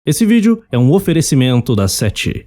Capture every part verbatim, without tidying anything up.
Esse vídeo é um oferecimento da Sete.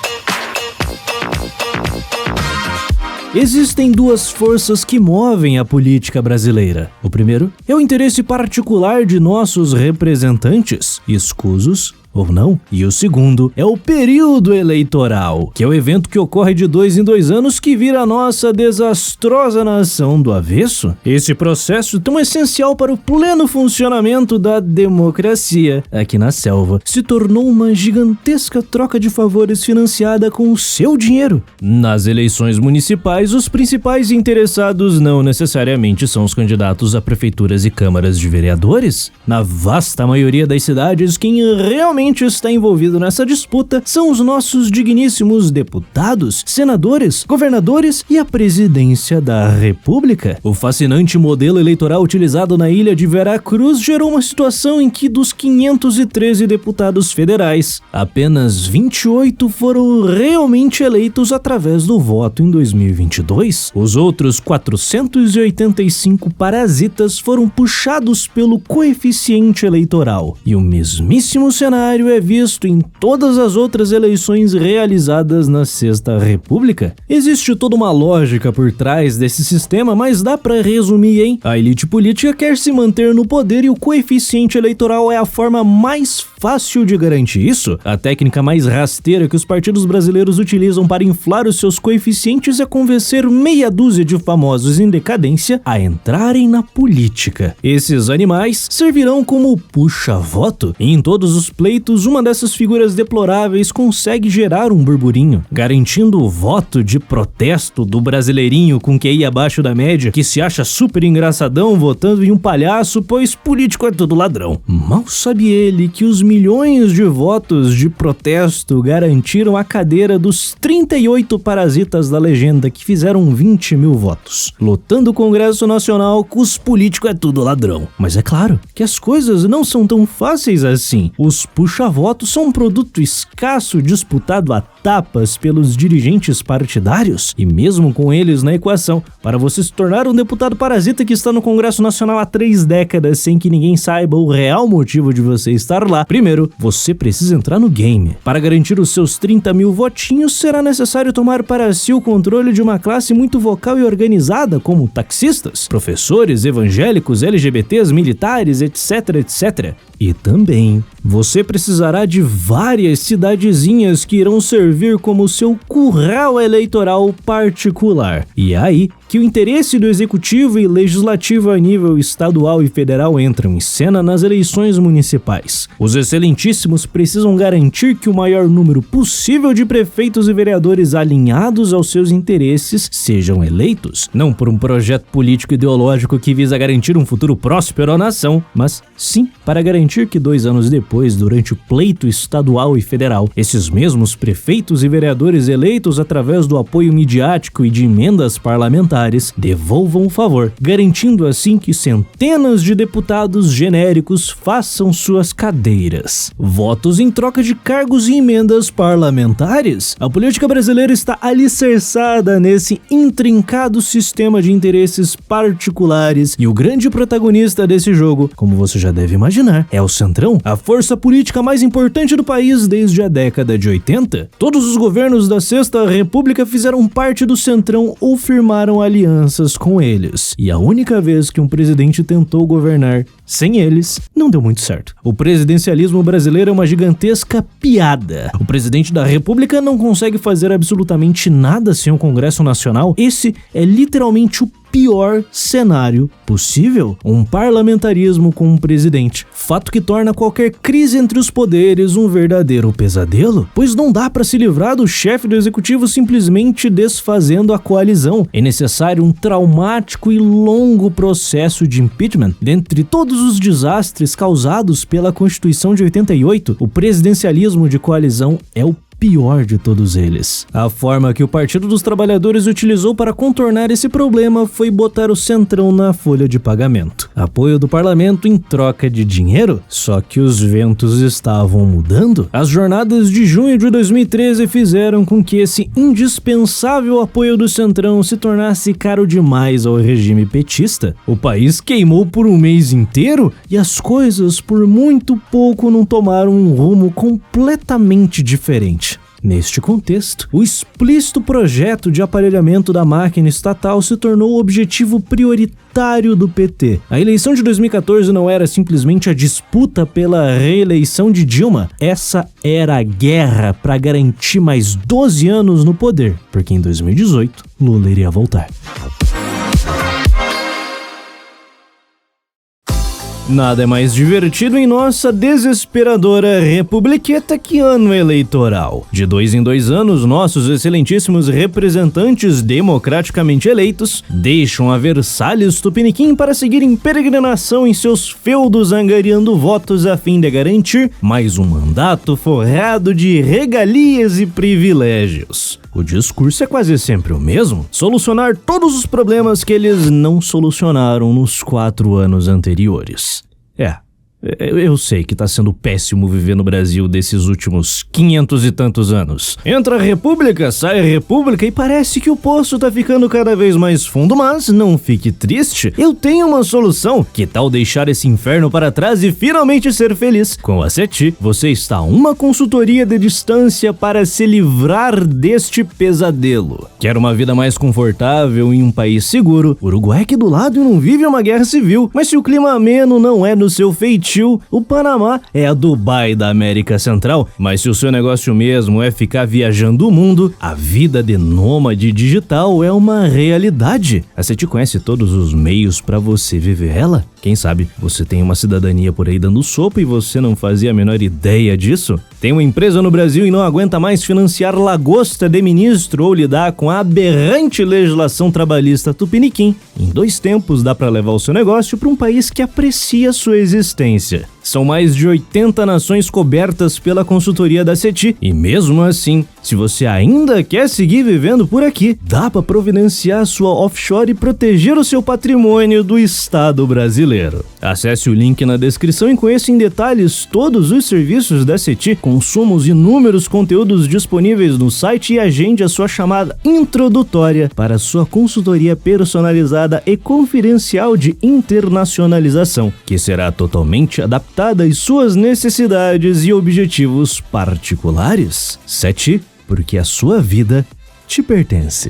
Existem duas forças que movem a política brasileira. O primeiro é o interesse particular de nossos representantes, escusos ou não, e o segundo é o período eleitoral, que é o evento que ocorre de dois em dois anos que vira a nossa desastrosa nação do avesso. Esse processo tão essencial para o pleno funcionamento da democracia aqui na selva se tornou uma gigantesca troca de favores financiada com o seu dinheiro. Nas eleições municipais, os principais interessados não necessariamente são os candidatos a prefeituras e câmaras de vereadores. Na vasta maioria das cidades, quem realmente está envolvido nessa disputa são os nossos digníssimos deputados, senadores, governadores e a presidência da República. O fascinante modelo eleitoral utilizado na ilha de Veracruz gerou uma situação em que dos quinhentos e treze deputados federais, apenas vinte e oito foram realmente eleitos através do voto em dois mil e vinte e dois. Os outros quatrocentos e oitenta e cinco parasitas foram puxados pelo coeficiente eleitoral. E o mesmíssimo cenário é visto em todas as outras eleições realizadas na Sexta República. Existe toda uma lógica por trás desse sistema, mas dá pra resumir, hein? A elite política quer se manter no poder e o coeficiente eleitoral é a forma mais fácil de garantir isso. A técnica mais rasteira que os partidos brasileiros utilizam para inflar os seus coeficientes é convencer meia dúzia de famosos em decadência a entrarem na política. Esses animais servirão como puxa-voto e em todos os pleitos uma dessas figuras deploráveis consegue gerar um burburinho, garantindo o voto de protesto do brasileirinho com Q I abaixo da média que se acha super engraçadão votando em um palhaço, pois político é tudo ladrão. Mal sabe ele que os milhões de votos de protesto garantiram a cadeira dos trinta e oito parasitas da legenda que fizeram vinte mil votos. Lotando o Congresso Nacional com os políticos é tudo ladrão. Mas é claro que as coisas não são tão fáceis assim. Os puxa-votos são um produto escasso disputado a tapas pelos dirigentes partidários e mesmo com eles na equação, para você se tornar um deputado parasita que está no Congresso Nacional há três décadas sem que ninguém saiba o real motivo de você estar lá, primeiro, você precisa entrar no game. Para garantir os seus trinta mil votinhos, será necessário tomar para si o controle de uma classe muito vocal e organizada, como taxistas, professores, evangélicos, L G B Ts, militares, etc, etcétera. E também, você precisará de várias cidadezinhas que irão servir como seu curral eleitoral particular. E é aí que o interesse do executivo e legislativo a nível estadual e federal entram em cena nas eleições municipais. Os excelentíssimos precisam garantir que o maior número possível de prefeitos e vereadores alinhados aos seus interesses sejam eleitos, não por um projeto político ideológico que visa garantir um futuro próspero à nação, mas sim para garantir que dois anos depois, durante o pleito estadual e federal, esses mesmos prefeitos e vereadores eleitos através do apoio midiático e de emendas parlamentares devolvam o favor, garantindo assim que centenas de deputados genéricos façam suas cadeiras. Votos em troca de cargos e emendas parlamentares? A política brasileira está alicerçada nesse intrincado sistema de interesses particulares e o grande protagonista desse jogo, como você já deve imaginar, é o Centrão, a força política mais importante do país desde a década de oitenta. Todos os governos da Sexta República fizeram parte do Centrão ou firmaram alianças com eles. E a única vez que um presidente tentou governar sem eles, não deu muito certo. O presidencialismo brasileiro é uma gigantesca piada. O presidente da República não consegue fazer absolutamente nada sem o Congresso Nacional. Esse é literalmente o pior cenário possível, um parlamentarismo com um presidente, fato que torna qualquer crise entre os poderes um verdadeiro pesadelo, pois não dá para se livrar do chefe do executivo simplesmente desfazendo a coalizão. É necessário um traumático e longo processo de impeachment. Dentre todos os desastres causados pela Constituição de oitenta e oito, o presidencialismo de coalizão é o pior de todos eles. A forma que o Partido dos Trabalhadores utilizou para contornar esse problema foi botar o Centrão na folha de pagamento. Apoio do parlamento em troca de dinheiro? Só que os ventos estavam mudando. As jornadas de junho de dois mil e treze fizeram com que esse indispensável apoio do Centrão se tornasse caro demais ao regime petista. O país queimou por um mês inteiro e as coisas por muito pouco não tomaram um rumo completamente diferente. Neste contexto, o explícito projeto de aparelhamento da máquina estatal se tornou o objetivo prioritário do P T. A eleição de dois mil e quatorze não era simplesmente a disputa pela reeleição de Dilma, essa era a guerra para garantir mais doze anos no poder, porque em dois mil e dezoito, Lula iria voltar. Nada é mais divertido em nossa desesperadora republiqueta que ano eleitoral. De dois em dois anos, nossos excelentíssimos representantes democraticamente eleitos deixam a Versalhes Tupiniquim para seguir em peregrinação em seus feudos angariando votos a fim de garantir mais um mandato forrado de regalias e privilégios. O discurso é quase sempre o mesmo: solucionar todos os problemas que eles não solucionaram nos quatro anos anteriores. É, eu sei que tá sendo péssimo viver no Brasil desses últimos quinhentos e tantos anos. Entra a república, sai a república e parece que o poço tá ficando cada vez mais fundo, mas não fique triste. Eu tenho uma solução. Que tal deixar esse inferno para trás e finalmente ser feliz? Com a CETI, você está a uma consultoria de distância para se livrar deste pesadelo. Quer uma vida mais confortável em um país seguro? O Uruguai aqui do lado e não vive uma guerra civil, mas se o clima ameno não é no seu feitio, o Panamá é a Dubai da América Central, mas se o seu negócio mesmo é ficar viajando o mundo, a vida de nômade digital é uma realidade. A CETI conhece todos os meios para você viver ela? Quem sabe você tem uma cidadania por aí dando sopa e você não fazia a menor ideia disso? Tem uma empresa no Brasil e não aguenta mais financiar lagosta de ministro ou lidar com a aberrante legislação trabalhista tupiniquim? Em dois tempos dá para levar o seu negócio para um país que aprecia sua existência. São mais de oitenta nações cobertas pela consultoria da CETI e mesmo assim, se você ainda quer seguir vivendo por aqui, dá para providenciar sua offshore e proteger o seu patrimônio do Estado brasileiro. Acesse o link na descrição e conheça em detalhes todos os serviços da CETI, consuma os inúmeros conteúdos disponíveis no site e agende a sua chamada introdutória para sua consultoria personalizada e confidencial de internacionalização, que será totalmente adaptada às suas necessidades e objetivos particulares. CETI, porque a sua vida te pertence.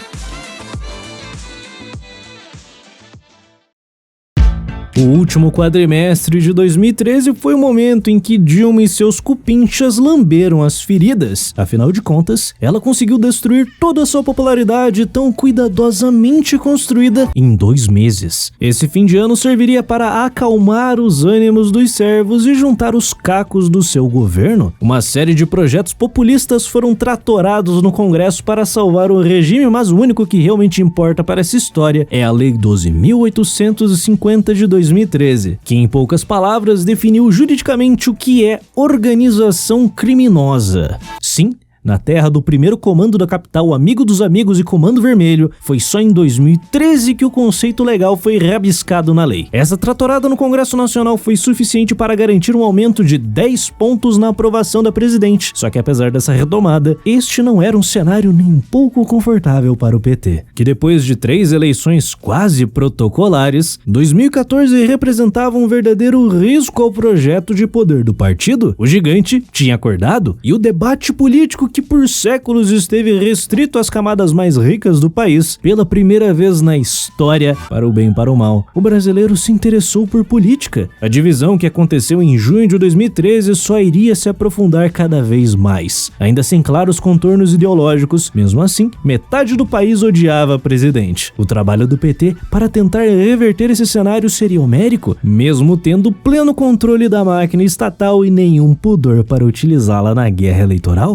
O último quadrimestre de dois mil e treze foi o momento em que Dilma e seus cupinchas lamberam as feridas. Afinal de contas, ela conseguiu destruir toda a sua popularidade tão cuidadosamente construída em dois meses. Esse fim de ano serviria para acalmar os ânimos dos servos e juntar os cacos do seu governo. Uma série de projetos populistas foram tratorados no Congresso para salvar o regime, mas o único que realmente importa para essa história é a Lei doze mil oitocentos e cinquenta de dois mil e treze, que em poucas palavras definiu juridicamente o que é organização criminosa. Sim, na terra do primeiro comando da capital, Amigo dos Amigos e Comando Vermelho, foi só em dois mil e treze que o conceito legal foi rabiscado na lei. Essa tratorada no Congresso Nacional foi suficiente para garantir um aumento de dez pontos na aprovação da presidente. Só que apesar dessa retomada, este não era um cenário nem um pouco confortável para o P T, que depois de três eleições quase protocolares, dois mil e quatorze representava um verdadeiro risco ao projeto de poder do partido. O gigante tinha acordado e o debate político que por séculos esteve restrito às camadas mais ricas do país, pela primeira vez na história, para o bem e para o mal, o brasileiro se interessou por política. A divisão que aconteceu em junho de dois mil e treze só iria se aprofundar cada vez mais, ainda sem claros contornos ideológicos. Mesmo assim, metade do país odiava a presidente. O trabalho do P T para tentar reverter esse cenário seria homérico, mesmo tendo pleno controle da máquina estatal e nenhum pudor para utilizá-la na guerra eleitoral. E é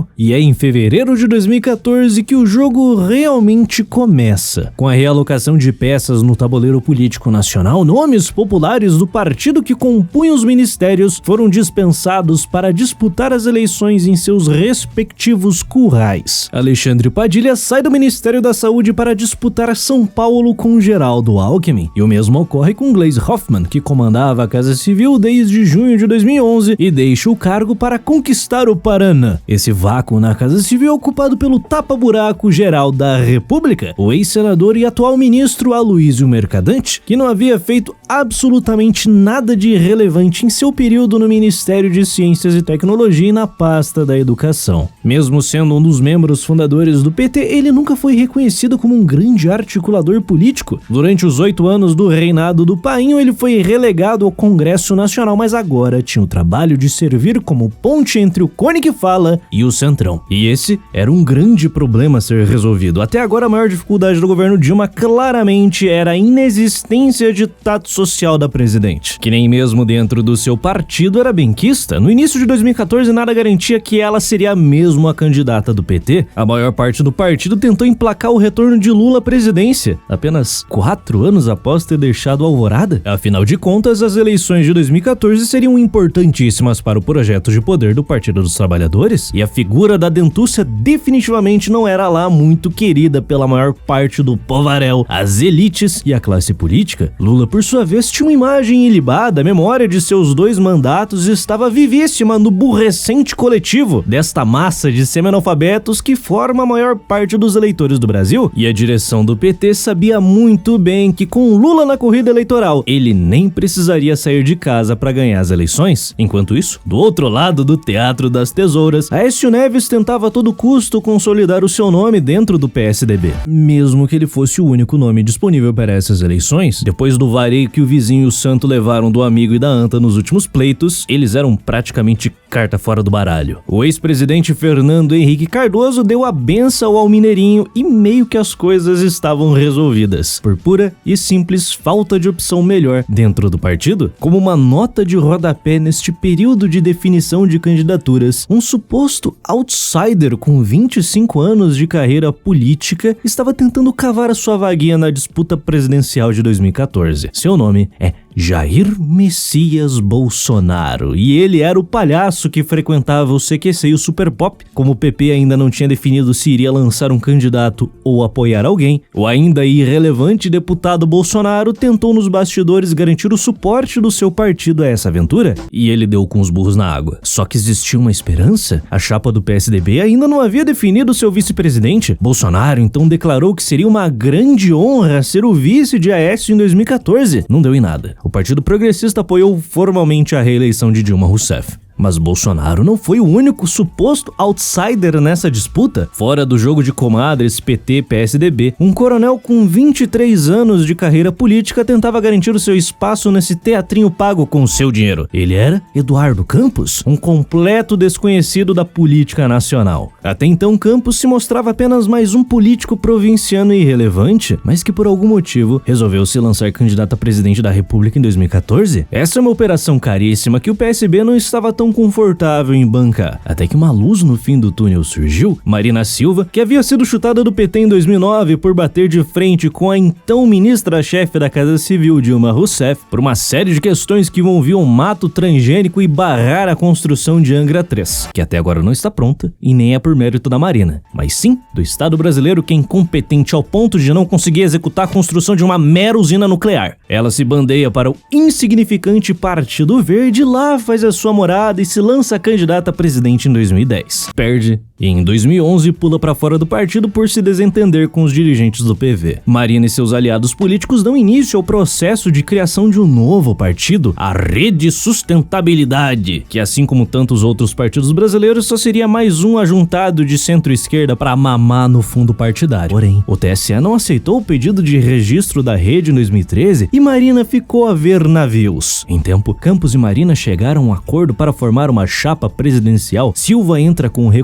em fevereiro de dois mil e quatorze que o jogo realmente começa. Com a realocação de peças no tabuleiro político nacional, nomes populares do partido que compunham os ministérios foram dispensados para disputar as eleições em seus respectivos currais. Alexandre Padilha sai do Ministério da Saúde para disputar São Paulo com Geraldo Alckmin, e o mesmo ocorre com Gleisi Hoffmann, que comandava a Casa Civil desde junho de dois mil e onze e deixa o cargo para conquistar o Paraná. Esse vácuo na Casa Civil é ocupado pelo tapa-buraco-geral da República, o ex-senador e atual ministro Aloysio Mercadante, que não havia feito absolutamente nada de relevante em seu período no Ministério de Ciências e Tecnologia e na pasta da Educação. Mesmo sendo um dos membros fundadores do P T, ele nunca foi reconhecido como um grande articulador político. Durante os oito anos do reinado do Painho, ele foi relegado ao Congresso Nacional, mas agora tinha o trabalho de servir como ponte entre o Cone que fala e o Centrão. E esse era um grande problema a ser resolvido. Até agora, a maior dificuldade do governo Dilma claramente era a inexistência de tato social da presidente, que nem mesmo dentro do seu partido era benquista. No início de dois mil e quatorze, nada garantia que ela seria mesmo a candidata do P T. A maior parte do partido tentou emplacar o retorno de Lula à presidência, apenas quatro anos após ter deixado a Alvorada. Afinal de contas, as eleições de dois mil e quatorze seriam importantíssimas para o projeto de poder do Partido dos Trabalhadores, e a figura da Dentúcia definitivamente não era lá muito querida pela maior parte do povaréu, as elites e a classe política. Lula, por sua vez, tinha uma imagem ilibada, a memória de seus dois mandatos estava vivíssima no burrecente coletivo desta massa de semi-analfabetos que forma a maior parte dos eleitores do Brasil, e a direção do P T sabia muito bem que com Lula na corrida eleitoral, ele nem precisaria sair de casa para ganhar as eleições. Enquanto isso, do outro lado do Teatro das Tesouras, Aécio Neves tentava a todo custo consolidar o seu nome dentro do P S D B, mesmo que ele fosse o único nome disponível para essas eleições. Depois do vareio que o vizinho e o santo levaram do amigo e da anta nos últimos pleitos, eles eram praticamente carta fora do baralho. O ex-presidente Fernando Henrique Cardoso deu a benção ao Mineirinho e meio que as coisas estavam resolvidas, por pura e simples falta de opção melhor dentro do partido. Como uma nota de rodapé neste período de definição de candidaturas, um suposto outsider com vinte e cinco anos de carreira política estava tentando cavar a sua vaguinha na disputa presidencial de dois mil e quatorze. Seu nome é Jair Messias Bolsonaro, e ele era o palhaço que frequentava o C Q C e o Super Pop. Como o P P ainda não tinha definido se iria lançar um candidato ou apoiar alguém, o ainda irrelevante deputado Bolsonaro tentou nos bastidores garantir o suporte do seu partido a essa aventura, e ele deu com os burros na água. Só que existia uma esperança. A chapa do P S D B ainda não havia definido seu vice-presidente. Bolsonaro então declarou que seria uma grande honra ser o vice de Aécio em dois mil e quatorze. Não deu em nada. O Partido Progressista apoiou formalmente a reeleição de Dilma Rousseff. Mas Bolsonaro não foi o único suposto outsider nessa disputa. Fora do jogo de comadres P T P S D B, um coronel com vinte e três anos de carreira política tentava garantir o seu espaço nesse teatrinho pago com o seu dinheiro. Ele era Eduardo Campos, um completo desconhecido da política nacional. Até então, Campos se mostrava apenas mais um político provinciano irrelevante, mas que por algum motivo resolveu se lançar candidato a presidente da República em dois mil e quatorze. Essa é uma operação caríssima que o P S B não estava tão confortável em bancar. Até que uma luz no fim do túnel surgiu. Marina Silva, que havia sido chutada do P T em dois mil e nove por bater de frente com a então ministra-chefe da Casa Civil, Dilma Rousseff, por uma série de questões que envolviam mato transgênico e barrar a construção de Angra três, que até agora não está pronta e nem é por mérito da Marina, mas sim do Estado brasileiro, que é incompetente ao ponto de não conseguir executar a construção de uma mera usina nuclear. Ela se bandeia para o insignificante Partido Verde, lá faz a sua morada e se lança candidata a presidente em dois mil e dez. Perde e em dois mil e onze pula para fora do partido por se desentender com os dirigentes do P V. Marina e seus aliados políticos dão início ao processo de criação de um novo partido, a Rede Sustentabilidade, que assim como tantos outros partidos brasileiros só seria mais um ajuntado de centro-esquerda para mamar no fundo partidário. Porém, o T S E não aceitou o pedido de registro da rede em dois mil e treze e Marina ficou a ver navios. Em tempo, Campos e Marina chegaram a um acordo para formar uma chapa presidencial. Silva entra com o reconhecimento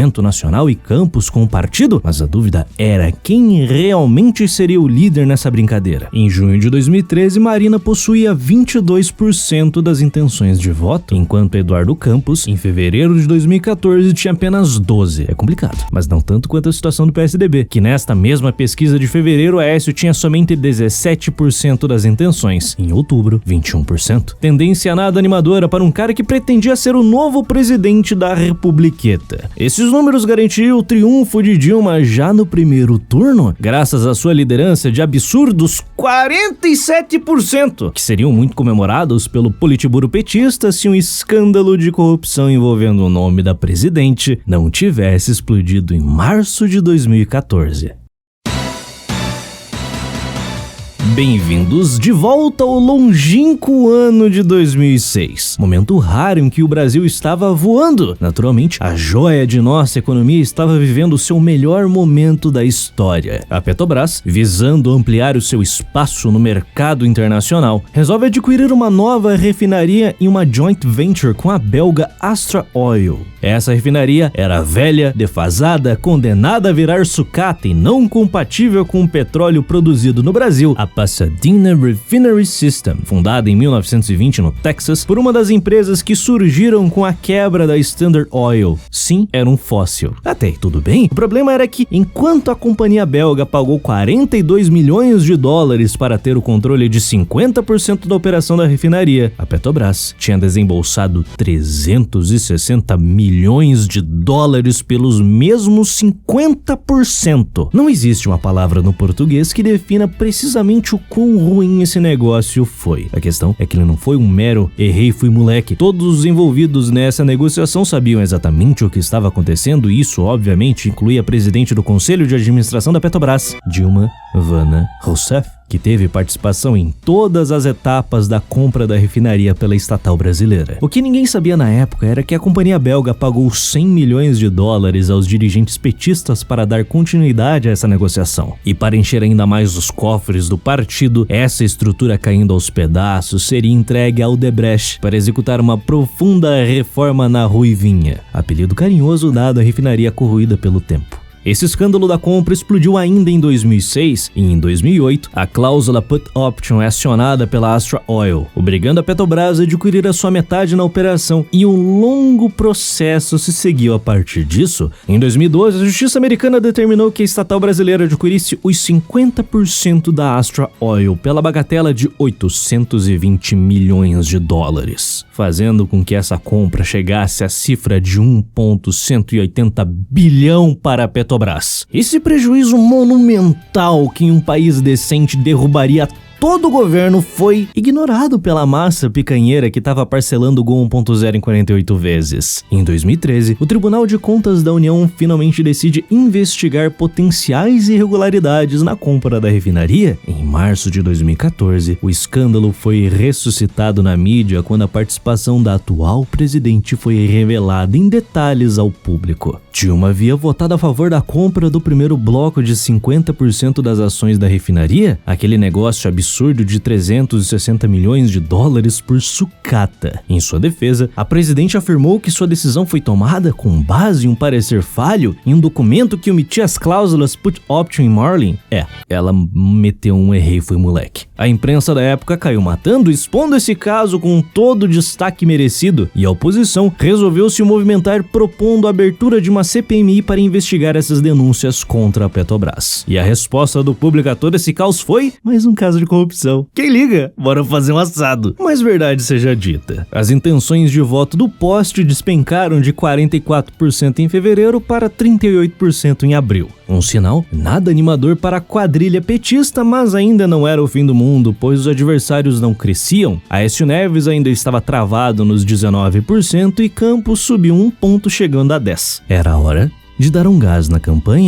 Movimento Nacional e Campos com o partido, mas a dúvida era quem realmente seria o líder nessa brincadeira. Em junho de dois mil e treze, Marina possuía vinte e dois por cento das intenções de voto, enquanto Eduardo Campos, em fevereiro de dois mil e quatorze, tinha apenas doze. É complicado, mas não tanto quanto a situação do P S D B, que nesta mesma pesquisa de fevereiro, Aécio tinha somente dezessete por cento das intenções, em outubro, vinte e um por cento. Tendência nada animadora para um cara que pretendia ser o novo presidente da Republiqueta. Esses números garantiam o triunfo de Dilma já no primeiro turno, graças à sua liderança de absurdos quarenta e sete por cento, que seriam muito comemorados pelo Politburo petista se um escândalo de corrupção envolvendo o nome da presidente não tivesse explodido em março de dois mil e quatorze. Bem-vindos de volta ao longínquo ano de dois mil e seis, momento raro em que o Brasil estava voando. Naturalmente, a joia de nossa economia estava vivendo o seu melhor momento da história. A Petrobras, visando ampliar o seu espaço no mercado internacional, resolve adquirir uma nova refinaria em uma joint venture com a belga Astra Oil. Essa refinaria era velha, defasada, condenada a virar sucata e não compatível com o petróleo produzido no Brasil, a Pasadena Refinery System, fundada em mil novecentos e vinte no Texas por uma das empresas que surgiram com a quebra da Standard Oil. Sim, era um fóssil. Até aí tudo bem. O problema era que, enquanto a companhia belga pagou quarenta e dois milhões de dólares para ter o controle de cinquenta por cento da operação da refinaria, a Petrobras tinha desembolsado trezentos e sessenta milhões de dólares pelos mesmos cinquenta por cento. Não existe uma palavra no português que defina precisamente o quão ruim esse negócio foi. A questão é que ele não foi um mero errei fui moleque. Todos os envolvidos nessa negociação sabiam exatamente o que estava acontecendo e isso obviamente incluía a presidente do Conselho de Administração da Petrobras, Dilma Vana Rousseff, que teve participação em todas as etapas da compra da refinaria pela estatal brasileira. O que ninguém sabia na época era que a companhia belga pagou cem milhões de dólares aos dirigentes petistas para dar continuidade a essa negociação. E para encher ainda mais os cofres do partido, essa estrutura caindo aos pedaços seria entregue ao Odebrecht para executar uma profunda reforma na Ruivinha, apelido carinhoso dado à refinaria corroída pelo tempo. Esse escândalo da compra explodiu ainda em dois mil e seis e em dois mil e oito a cláusula Put Option é acionada pela Astra Oil, obrigando a Petrobras a adquirir a sua metade na operação e um longo processo se seguiu a partir disso. Em dois mil e doze, a justiça americana determinou que a estatal brasileira adquirisse os cinquenta por cento da Astra Oil pela bagatela de oitocentos e vinte milhões de dólares, fazendo com que essa compra chegasse à cifra de um vírgula cento e oitenta bilhão para a Petrobras. Esse prejuízo monumental que em um país decente derrubaria todo o governo foi ignorado pela massa picanheira que estava parcelando o Gol um ponto zero em quarenta e oito vezes. Em dois mil e treze, o Tribunal de Contas da União finalmente decide investigar potenciais irregularidades na compra da refinaria. Em março de dois mil e quatorze, o escândalo foi ressuscitado na mídia quando a participação da atual presidente foi revelada em detalhes ao público. Dilma havia votado a favor da compra do primeiro bloco de cinquenta por cento das ações da refinaria, aquele negócio absurdo absurdo de trezentos e sessenta milhões de dólares por sucata. Em sua defesa, a presidente afirmou que sua decisão foi tomada com base em um parecer falho em um documento que omitia as cláusulas Put Option em Marlin. É, ela meteu um errei foi moleque. A imprensa da época caiu matando, expondo esse caso com todo o destaque merecido, e a oposição resolveu se movimentar propondo a abertura de uma C P M I para investigar essas denúncias contra a Petrobras. E a resposta do público a todo esse caos foi mais um caso de corrupção. Quem liga? Bora fazer um assado. Mas verdade seja dita, as intenções de voto do poste despencaram de quarenta e quatro por cento em fevereiro para trinta e oito por cento em abril. Um sinal nada animador para a quadrilha petista, mas ainda não era o fim do mundo, pois os adversários não cresciam. Aécio Neves ainda estava travado nos dezenove por cento e Campos subiu um ponto chegando a dez por cento. Era a hora de dar um gás na campanha?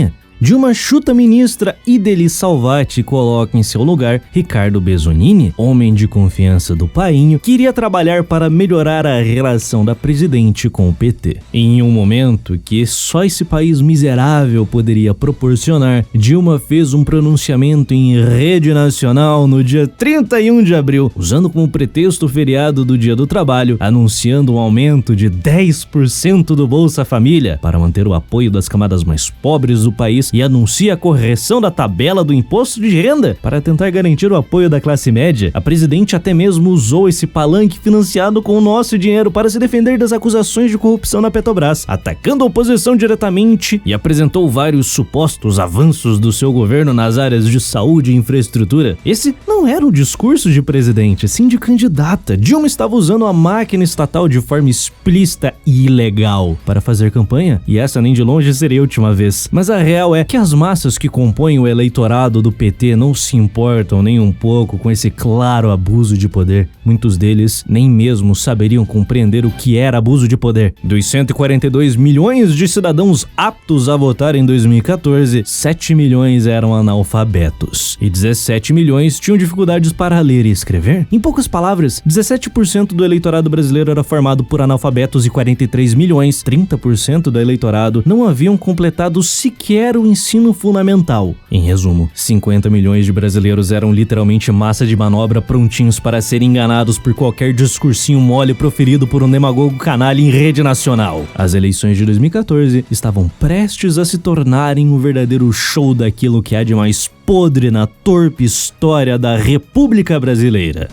Dilma chuta a ministra Ideli Salvati e coloca em seu lugar Ricardo Bezzolini, homem de confiança do painho, que iria trabalhar para melhorar a relação da presidente com o P T. Em um momento que só esse país miserável poderia proporcionar, Dilma fez um pronunciamento em rede nacional no dia trinta e um de abril, usando como pretexto o feriado do Dia do Trabalho, anunciando um aumento de dez por cento do Bolsa Família para manter o apoio das camadas mais pobres do país e anuncia a correção da tabela do imposto de renda para tentar garantir o apoio da classe média. A presidente até mesmo usou esse palanque financiado com o nosso dinheiro para se defender das acusações de corrupção na Petrobras, atacando a oposição diretamente, e apresentou vários supostos avanços do seu governo nas áreas de saúde e infraestrutura. Esse não era um discurso de presidente, sim de candidata. Dilma estava usando a máquina estatal de forma explícita e ilegal para fazer campanha, e essa nem de longe seria a última vez. Mas a real é que as massas que compõem o eleitorado do P T não se importam nem um pouco com esse claro abuso de poder. Muitos deles nem mesmo saberiam compreender o que era abuso de poder. Dos cento e quarenta e dois milhões de cidadãos aptos a votar em dois mil e quatorze, sete milhões eram analfabetos e dezessete milhões tinham dificuldades para ler e escrever. Em poucas palavras, dezessete por cento do eleitorado brasileiro era formado por analfabetos e quarenta e três milhões, trinta por cento do eleitorado, não haviam completado sequer o ensino fundamental. Em resumo, cinquenta milhões de brasileiros eram literalmente massa de manobra, prontinhos para serem enganados por qualquer discursinho mole proferido por um demagogo canalha em rede nacional. As eleições de dois mil e quatorze estavam prestes a se tornarem um verdadeiro show daquilo que há de mais podre na torpe história da República Brasileira.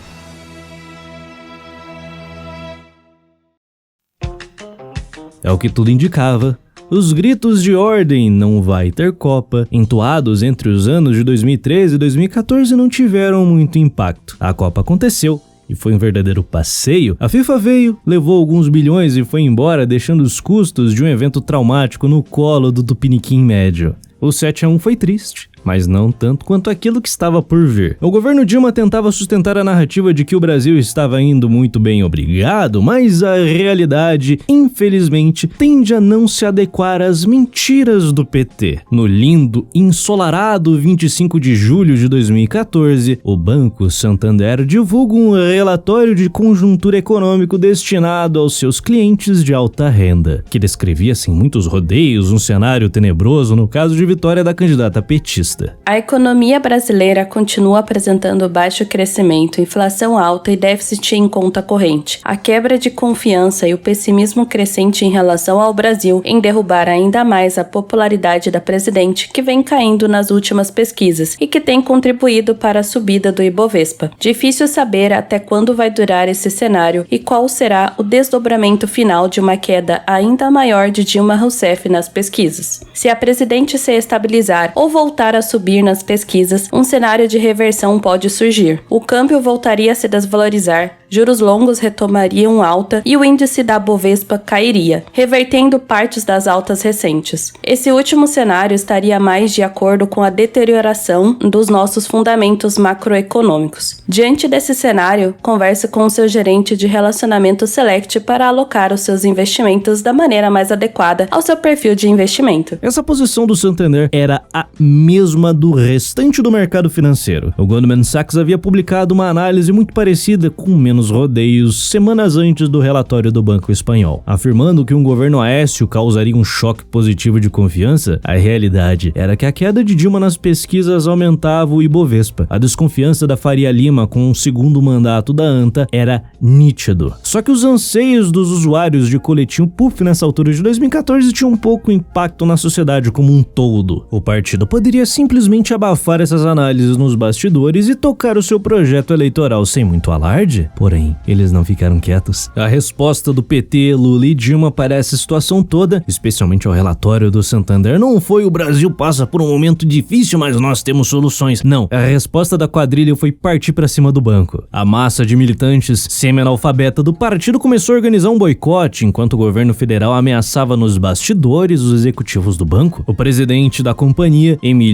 É o que tudo indicava. Os gritos de ordem "não vai ter Copa", entoados entre os anos de dois mil e treze e dois mil e quatorze, não tiveram muito impacto. A Copa aconteceu e foi um verdadeiro passeio. A FIFA veio, levou alguns bilhões e foi embora, deixando os custos de um evento traumático no colo do tupiniquim médio. O sete a um foi triste, mas não tanto quanto aquilo que estava por vir. O governo Dilma tentava sustentar a narrativa de que o Brasil estava indo muito bem, obrigado, mas a realidade, infelizmente, tende a não se adequar às mentiras do P T. No lindo, ensolarado vinte e cinco de julho de dois mil e quatorze, o Banco Santander divulga um relatório de conjuntura econômico destinado aos seus clientes de alta renda, que descrevia sem muitos rodeios um cenário tenebroso no caso de vitória da candidata petista. A economia brasileira continua apresentando baixo crescimento, inflação alta e déficit em conta corrente. A quebra de confiança e o pessimismo crescente em relação ao Brasil em derrubar ainda mais a popularidade da presidente, que vem caindo nas últimas pesquisas e que tem contribuído para a subida do Ibovespa. Difícil saber até quando vai durar esse cenário e qual será o desdobramento final de uma queda ainda maior de Dilma Rousseff nas pesquisas. Se a presidente se estabilizar ou voltar a subir nas pesquisas, um cenário de reversão pode surgir. O câmbio voltaria a se desvalorizar, juros longos retomariam alta e o índice da Bovespa cairia, revertendo partes das altas recentes. Esse último cenário estaria mais de acordo com a deterioração dos nossos fundamentos macroeconômicos. Diante desse cenário, converse com o seu gerente de relacionamento Select para alocar os seus investimentos da maneira mais adequada ao seu perfil de investimento. Essa posição do Santander era a mesma do restante do mercado financeiro. O Goldman Sachs havia publicado uma análise muito parecida, com menos rodeios, semanas antes do relatório do Banco Espanhol. Afirmando que um governo Aécio causaria um choque positivo de confiança, a realidade era que a queda de Dilma nas pesquisas aumentava o Ibovespa. A desconfiança da Faria Lima com o segundo mandato da ANTA era nítido. Só que os anseios dos usuários de coletinho puff nessa altura de dois mil e quatorze tinham um pouco impacto na sociedade como um todo. O partido poderia simplesmente abafar essas análises nos bastidores e tocar o seu projeto eleitoral sem muito alarde. Porém, eles não ficaram quietos. A resposta do P T, Lula e Dilma para essa situação toda, especialmente ao relatório do Santander, não foi "o Brasil passa por um momento difícil, mas nós temos soluções". Não, a resposta da quadrilha foi partir para cima do banco. A massa de militantes semi-analfabeta do partido começou a organizar um boicote, enquanto o governo federal ameaçava nos bastidores os executivos do banco. O presidente da companhia, Emílio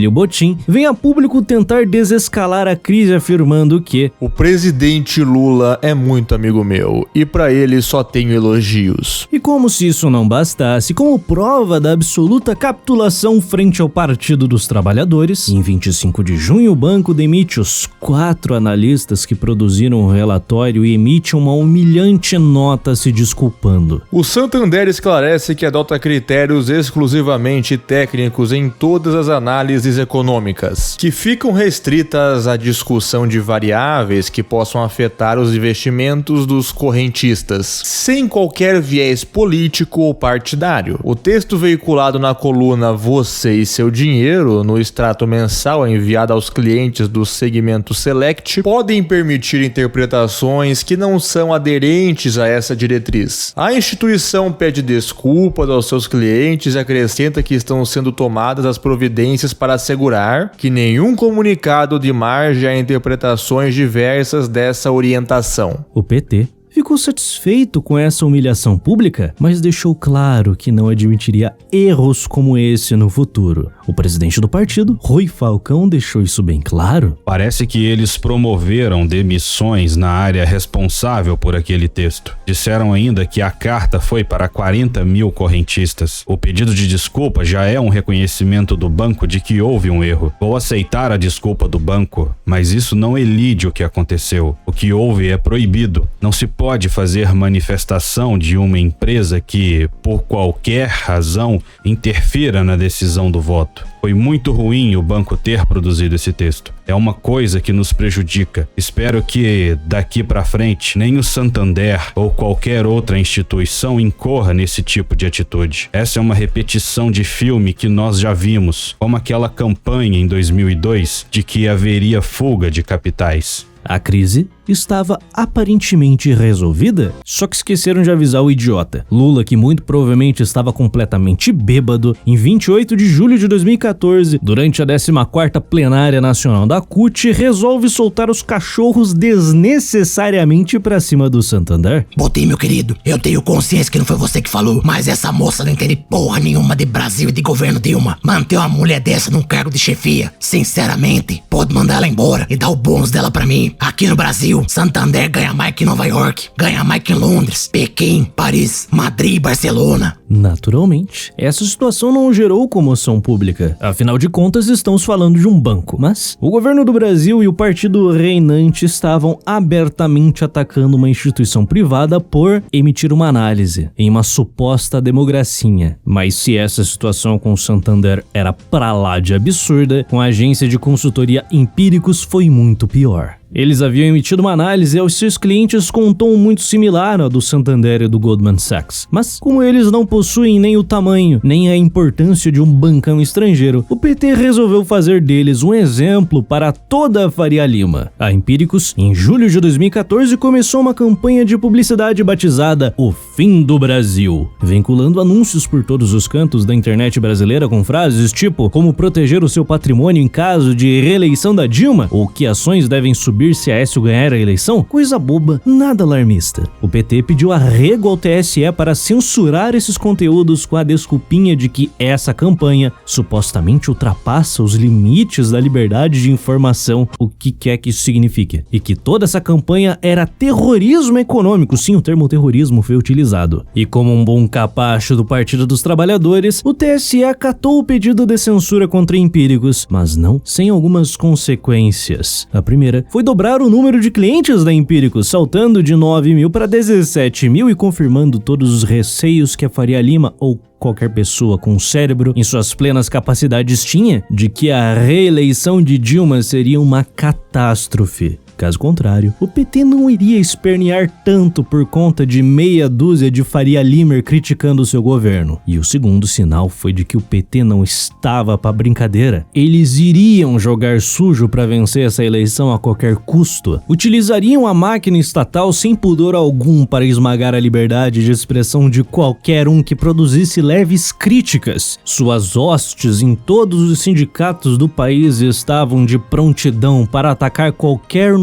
Mário Botim, vem a público tentar desescalar a crise afirmando que o presidente Lula é muito amigo meu e pra ele só tenho elogios. E como se isso não bastasse, como prova da absoluta capitulação frente ao Partido dos Trabalhadores, em vinte e cinco de junho o banco demite os quatro analistas que produziram o relatório e emite uma humilhante nota se desculpando. O Santander esclarece que adota critérios exclusivamente técnicos em todas as análises econômicas, que ficam restritas à discussão de variáveis que possam afetar os investimentos dos correntistas, sem qualquer viés político ou partidário. O texto veiculado na coluna Você e Seu Dinheiro, no extrato mensal enviado aos clientes do segmento Select, podem permitir interpretações que não são aderentes a essa diretriz. A instituição pede desculpas aos seus clientes e acrescenta que estão sendo tomadas as providências para assegurar que nenhum comunicado de margem a interpretações diversas dessa orientação. O P T ficou satisfeito com essa humilhação pública, mas deixou claro que não admitiria erros como esse no futuro. O presidente do partido, Rui Falcão, deixou isso bem claro. Parece que eles promoveram demissões na área responsável por aquele texto. Disseram ainda que a carta foi para quarenta mil correntistas. O pedido de desculpa já é um reconhecimento do banco de que houve um erro. Vou aceitar a desculpa do banco, mas isso não elide o que aconteceu. O que houve é proibido. Não se pode fazer manifestação de uma empresa que, por qualquer razão, interfira na decisão do voto. Foi muito ruim o banco ter produzido esse texto. É uma coisa que nos prejudica. Espero que, daqui para frente, nem o Santander ou qualquer outra instituição incorra nesse tipo de atitude. Essa é uma repetição de filme que nós já vimos, como aquela campanha em dois mil e dois de que haveria fuga de capitais. A crise estava aparentemente resolvida, só que esqueceram de avisar o idiota. Lula, que muito provavelmente estava completamente bêbado, em vinte e oito de julho de dois mil e quatorze, durante a décima quarta plenária nacional da C U T, resolve soltar os cachorros desnecessariamente pra cima do Santander. Botim, meu querido, eu tenho consciência que não foi você que falou, mas essa moça não entende porra nenhuma de Brasil e de governo Dilma. Manter uma mulher dessa num cargo de chefia, sinceramente, pode mandar ela embora e dar o bônus dela pra mim. Aqui no Brasil, Santander ganha mais que Nova York, ganha mais que Londres, Pequim, Paris, Madrid e Barcelona. Naturalmente, essa situação não gerou comoção pública. Afinal de contas, estamos falando de um banco. Mas o governo do Brasil e o partido reinante estavam abertamente atacando uma instituição privada por emitir uma análise em uma suposta democracia. Mas se essa situação com o Santander era pra lá de absurda, com a agência de consultoria Empíricos foi muito pior. Eles haviam emitido uma análise aos seus clientes com um tom muito similar ao do Santander e do Goldman Sachs. Mas como eles não possuem nem o tamanho, nem a importância de um bancão estrangeiro, o P T resolveu fazer deles um exemplo para toda a Faria Lima. A Empíricos, em julho de dois mil e quatorze, começou uma campanha de publicidade batizada O Fim do Brasil, vinculando anúncios por todos os cantos da internet brasileira com frases tipo como proteger o seu patrimônio em caso de reeleição da Dilma, ou que ações devem subir se Aécio ganhar a eleição, coisa boba, nada alarmista. O P T pediu arrego ao T S E para censurar esses conteúdos com a desculpinha de que essa campanha supostamente ultrapassa os limites da liberdade de informação, o que quer que isso signifique, e que toda essa campanha era terrorismo econômico. Sim, o termo terrorismo foi utilizado. E como um bom capacho do Partido dos Trabalhadores, o T S E acatou o pedido de censura contra Empíricos, mas não sem algumas consequências. A primeira foi dobrar o número de clientes da Empíricos, saltando de nove mil para dezessete mil e confirmando todos os receios que a Faria Lima ou qualquer pessoa com cérebro em suas plenas capacidades tinha de que a reeleição de Dilma seria uma catástrofe. Caso contrário, o P T não iria espernear tanto por conta de meia dúzia de Faria Limer criticando o seu governo. E o segundo sinal foi de que o P T não estava pra brincadeira. Eles iriam jogar sujo para vencer essa eleição a qualquer custo. Utilizariam a máquina estatal sem pudor algum para esmagar a liberdade de expressão de qualquer um que produzisse leves críticas. Suas hostes em todos os sindicatos do país estavam de prontidão para atacar qualquer novo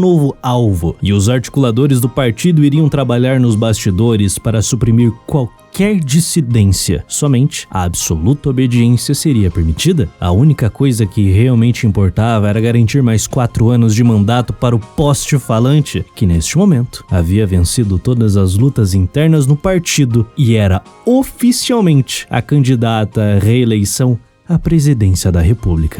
novo alvo, e os articuladores do partido iriam trabalhar nos bastidores para suprimir qualquer dissidência. Somente a absoluta obediência seria permitida. A única coisa que realmente importava era garantir mais quatro anos de mandato para o poste falante, que neste momento havia vencido todas as lutas internas no partido e era oficialmente a candidata à reeleição à presidência da República.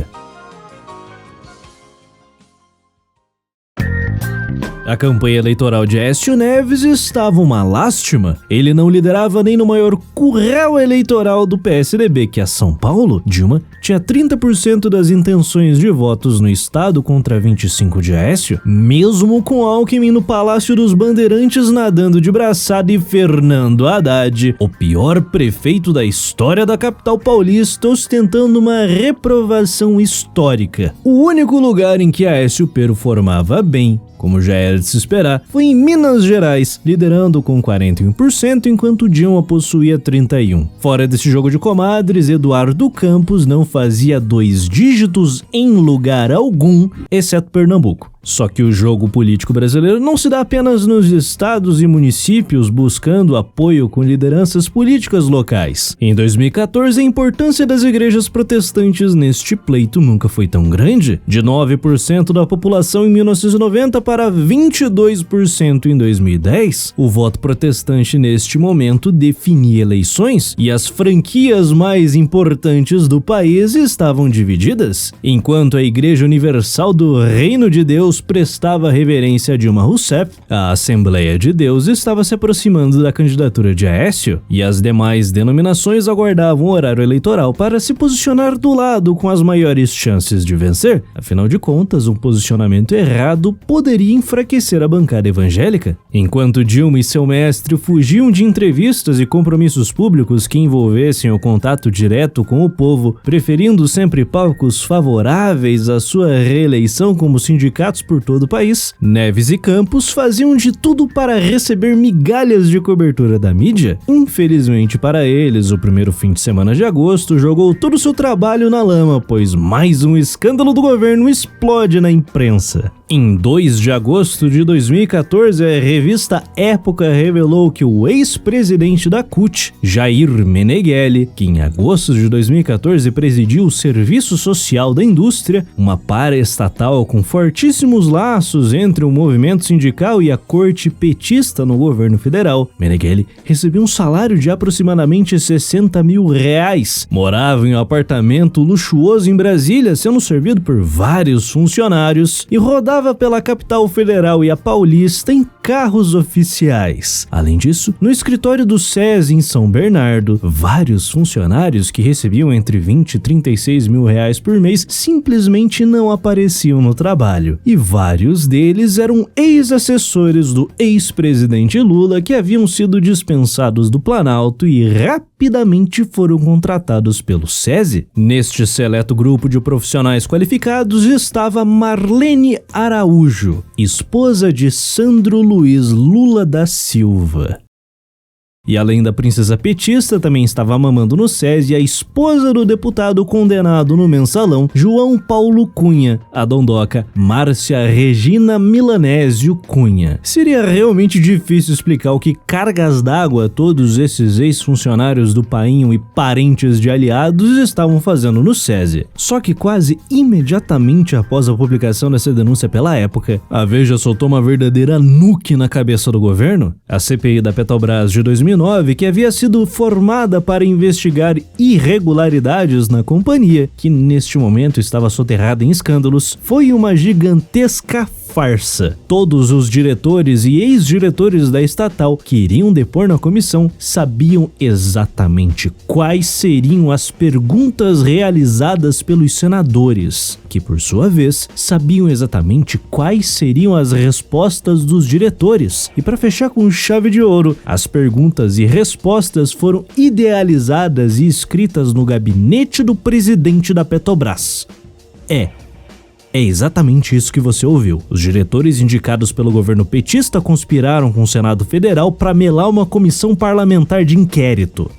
A campanha eleitoral de Aécio Neves estava uma lástima. Ele não liderava nem no maior curral eleitoral do P S D B, que é São Paulo. Dilma tinha trinta por cento das intenções de votos no estado contra vinte e cinco por cento de Aécio, mesmo com Alckmin no Palácio dos Bandeirantes nadando de braçada e Fernando Haddad, o pior prefeito da história da capital paulista, ostentando uma reprovação histórica. O único lugar em que Aécio performava bem, como já era de se esperar, foi em Minas Gerais, liderando com quarenta e um por cento, enquanto Dilma possuía trinta e um por cento. Fora desse jogo de comadres, Eduardo Campos não fazia dois dígitos em lugar algum, exceto Pernambuco. Só que o jogo político brasileiro não se dá apenas nos estados e municípios buscando apoio com lideranças políticas locais. Em dois mil e quatorze, a importância das igrejas protestantes neste pleito nunca foi tão grande. De nove por cento da população em mil novecentos e noventa para vinte e dois por cento em dois mil e dez, o voto protestante neste momento definia eleições e as franquias mais importantes do país estavam divididas. Enquanto a Igreja Universal do Reino de Deus prestava reverência a Dilma Rousseff, a Assembleia de Deus estava se aproximando da candidatura de Aécio e as demais denominações aguardavam o horário eleitoral para se posicionar do lado com as maiores chances de vencer. Afinal de contas, um posicionamento errado poderia enfraquecer a bancada evangélica. Enquanto Dilma e seu mestre fugiam de entrevistas e compromissos públicos que envolvessem o contato direto com o povo, preferindo sempre palcos favoráveis à sua reeleição como sindicatos por todo o país, Neves e Campos faziam de tudo para receber migalhas de cobertura da mídia. Infelizmente para eles, o primeiro fim de semana de agosto jogou todo o seu trabalho na lama, pois mais um escândalo do governo explode na imprensa. Em dois de agosto de dois mil e quatorze, a revista Época revelou que o ex-presidente da C U T, Jair Meneghelli, que em agosto de dois mil e quatorze presidiu o Serviço Social da Indústria, uma paraestatal com fortíssimos laços entre o movimento sindical e a corte petista no governo federal, Meneghelli recebia um salário de aproximadamente sessenta mil reais, morava em um apartamento luxuoso em Brasília, sendo servido por vários funcionários, e rodava pela capital federal e a paulista em carros oficiais. Além disso, no escritório do SESI em São Bernardo, vários funcionários que recebiam entre vinte e trinta e seis mil reais por mês simplesmente não apareciam no trabalho. E vários deles eram ex-assessores do ex-presidente Lula que haviam sido dispensados do Planalto e rapidamente foram contratados pelo SESI. Neste seleto grupo de profissionais qualificados estava Marlene Araújo, esposa de Sandro Luiz Lula da Silva. E além da princesa petista, também estava mamando no SESI a esposa do deputado condenado no mensalão, João Paulo Cunha, a dondoca Márcia Regina Milanésio Cunha. Seria realmente difícil explicar o que cargas d'água todos esses ex-funcionários do Painho e parentes de aliados estavam fazendo no SESI. Só que quase imediatamente após a publicação dessa denúncia pela Época, a Veja soltou uma verdadeira nuke na cabeça do governo. A C P I da Petrobras de dois mil e nove, que havia sido formada para investigar irregularidades na companhia, que neste momento estava soterrada em escândalos, foi uma gigantesca farsa. Todos os diretores e ex-diretores da estatal que iriam depor na comissão sabiam exatamente quais seriam as perguntas realizadas pelos senadores, que por sua vez sabiam exatamente quais seriam as respostas dos diretores. E para fechar com chave de ouro, as perguntas e respostas foram idealizadas e escritas no gabinete do presidente da Petrobras. É É exatamente isso que você ouviu. Os diretores indicados pelo governo petista conspiraram com o Senado Federal para melar uma comissão parlamentar de inquérito.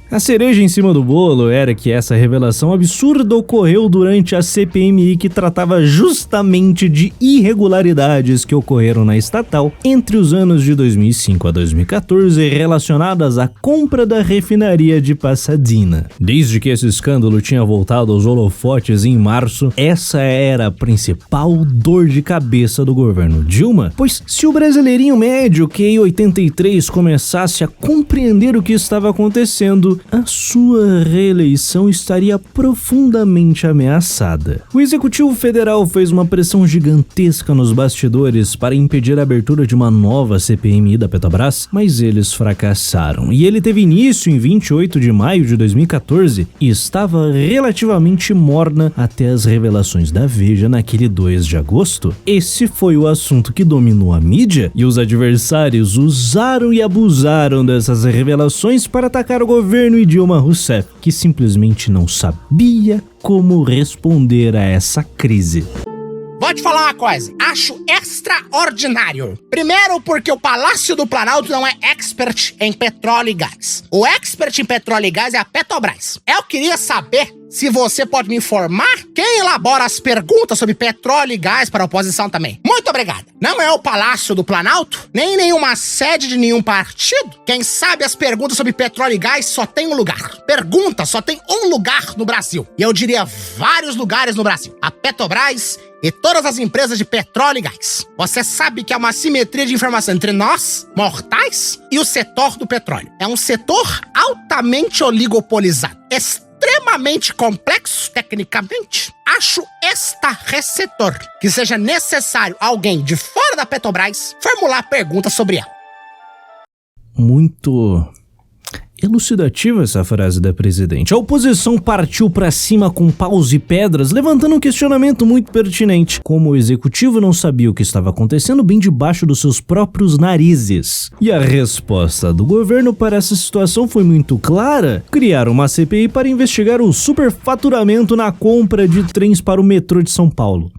A cereja em cima do bolo era que essa revelação absurda ocorreu durante a C P M I, que tratava justamente de irregularidades que ocorreram na estatal entre os anos de dois mil e cinco a dois mil e quatorze relacionadas à compra da refinaria de Pasadena. Desde que esse escândalo tinha voltado aos holofotes em março, essa era a principal dor de cabeça do governo Dilma, pois se o brasileirinho médio Q I oitenta e três começasse a compreender o que estava acontecendo, a sua reeleição estaria profundamente ameaçada. O Executivo Federal fez uma pressão gigantesca nos bastidores para impedir a abertura de uma nova C P M I da Petrobras, mas eles fracassaram, e ele teve início em vinte e oito de maio de dois mil e quatorze e estava relativamente morna até as revelações da Veja naquele dois de agosto. Esse foi o assunto que dominou a mídia, e os adversários usaram e abusaram dessas revelações para atacar o governo e Dilma Rousseff, que simplesmente não sabia como responder a essa crise. Vou te falar uma coisa, acho extraordinário. Primeiro porque o Palácio do Planalto não é expert em petróleo e gás. O expert em petróleo e gás é a Petrobras. Eu queria saber se você pode me informar quem elabora as perguntas sobre petróleo e gás para a oposição também. Muito obrigado. Não é o Palácio do Planalto, nem nenhuma sede de nenhum partido. Quem sabe as perguntas sobre petróleo e gás só tem um lugar. Pergunta só tem um lugar no Brasil. E eu diria vários lugares no Brasil. A Petrobras e todas as empresas de petróleo e gás. Você sabe que há uma simetria de informação entre nós, mortais, e o setor do petróleo. É um setor altamente oligopolizado, extremamente complexo tecnicamente. Acho estarrecedor que seja necessário alguém de fora da Petrobras formular perguntas sobre ela. Muito elucidativa essa frase da presidente. A oposição partiu pra cima com paus e pedras, levantando um questionamento muito pertinente. Como o executivo não sabia o que estava acontecendo bem debaixo dos seus próprios narizes. E a resposta do governo para essa situação foi muito clara: criar uma C P I para investigar o superfaturamento na compra de trens para o metrô de São Paulo.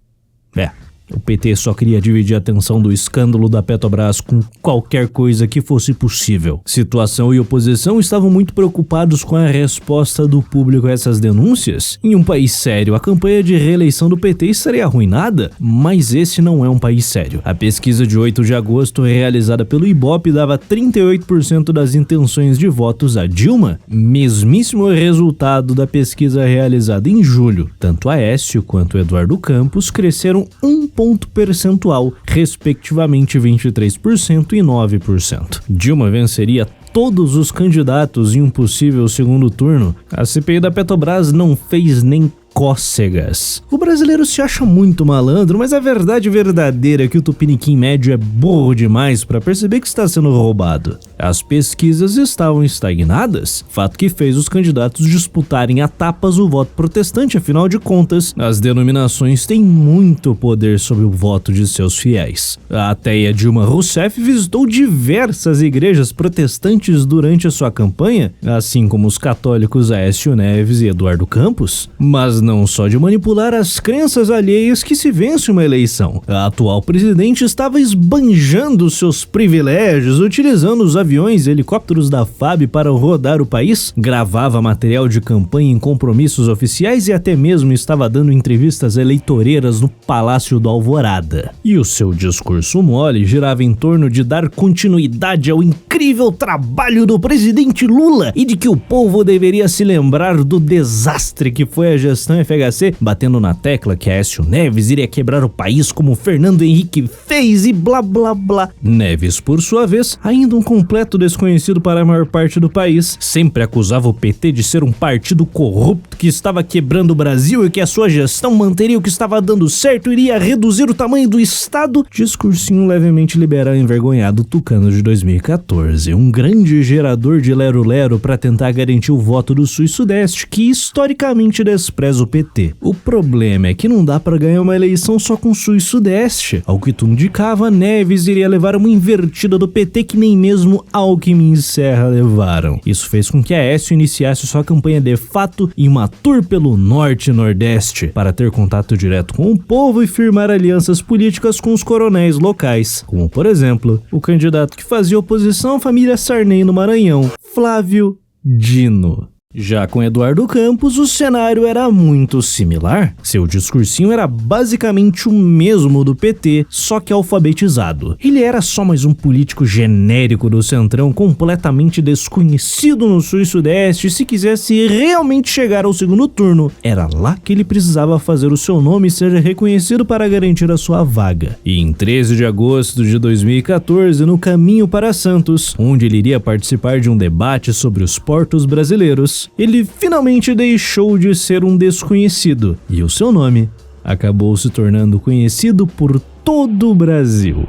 É. O P T só queria dividir a atenção do escândalo da Petrobras com qualquer coisa que fosse possível. Situação e oposição estavam muito preocupados com a resposta do público a essas denúncias. Em um país sério, a campanha de reeleição do P T estaria arruinada, mas esse não é um país sério. A pesquisa de oito de agosto, realizada pelo Ibope, dava trinta e oito por cento das intenções de votos a Dilma, mesmíssimo resultado da pesquisa realizada em julho. Tanto Aécio quanto Eduardo Campos cresceram um ponto percentual, respectivamente vinte e três por cento e nove por cento. Dilma venceria todos os candidatos em um possível segundo turno. A C P I da Petrobras não fez nem cócegas. O brasileiro se acha muito malandro, mas a verdade verdadeira é que o tupiniquim médio é burro demais para perceber que está sendo roubado. As pesquisas estavam estagnadas, fato que fez os candidatos disputarem a tapas o voto protestante. Afinal de contas, as denominações têm muito poder sobre o voto de seus fiéis. A ateia Dilma Rousseff visitou diversas igrejas protestantes durante a sua campanha, assim como os católicos Aécio Neves e Eduardo Campos, mas não só de manipular as crenças alheias que se vence uma eleição. A atual presidente estava esbanjando seus privilégios, utilizando os aviões e helicópteros da F A B para rodar o país, gravava material de campanha em compromissos oficiais e até mesmo estava dando entrevistas eleitoreiras no Palácio do Alvorada. E o seu discurso mole girava em torno de dar continuidade ao incrível trabalho do presidente Lula e de que o povo deveria se lembrar do desastre que foi a gestão F H C, batendo na tecla que Aécio Neves iria quebrar o país como Fernando Henrique fez e blá blá blá. Neves, por sua vez, ainda um completo desconhecido para a maior parte do país, sempre acusava o P T de ser um partido corrupto que estava quebrando o Brasil e que a sua gestão manteria o que estava dando certo e iria reduzir o tamanho do Estado. Discursinho levemente liberal e envergonhado tucano de dois mil e quatorze, um grande gerador de lero-lero para tentar garantir o voto do Sul e Sudeste, que historicamente despreza o P T. O problema é que não dá para ganhar uma eleição só com Sul e Sudeste. Ao que tudo indicava, Neves iria levar uma invertida do P T que nem mesmo Alckmin e Serra levaram. Isso fez com que Aécio iniciasse sua campanha de fato em uma tour pelo Norte e Nordeste, para ter contato direto com o povo e firmar alianças políticas com os coronéis locais, como por exemplo, o candidato que fazia oposição à família Sarney no Maranhão, Flávio Dino. Já com Eduardo Campos, o cenário era muito similar. Seu discursinho era basicamente o mesmo do P T, só que alfabetizado. Ele era só mais um político genérico do Centrão, completamente desconhecido no Sul e Sudeste. Se quisesse realmente chegar ao segundo turno, era lá que ele precisava fazer o seu nome ser reconhecido para garantir a sua vaga. E em treze de agosto de dois mil e quatorze, no caminho para Santos, onde ele iria participar de um debate sobre os portos brasileiros, ele finalmente deixou de ser um desconhecido e o seu nome acabou se tornando conhecido por todo o Brasil.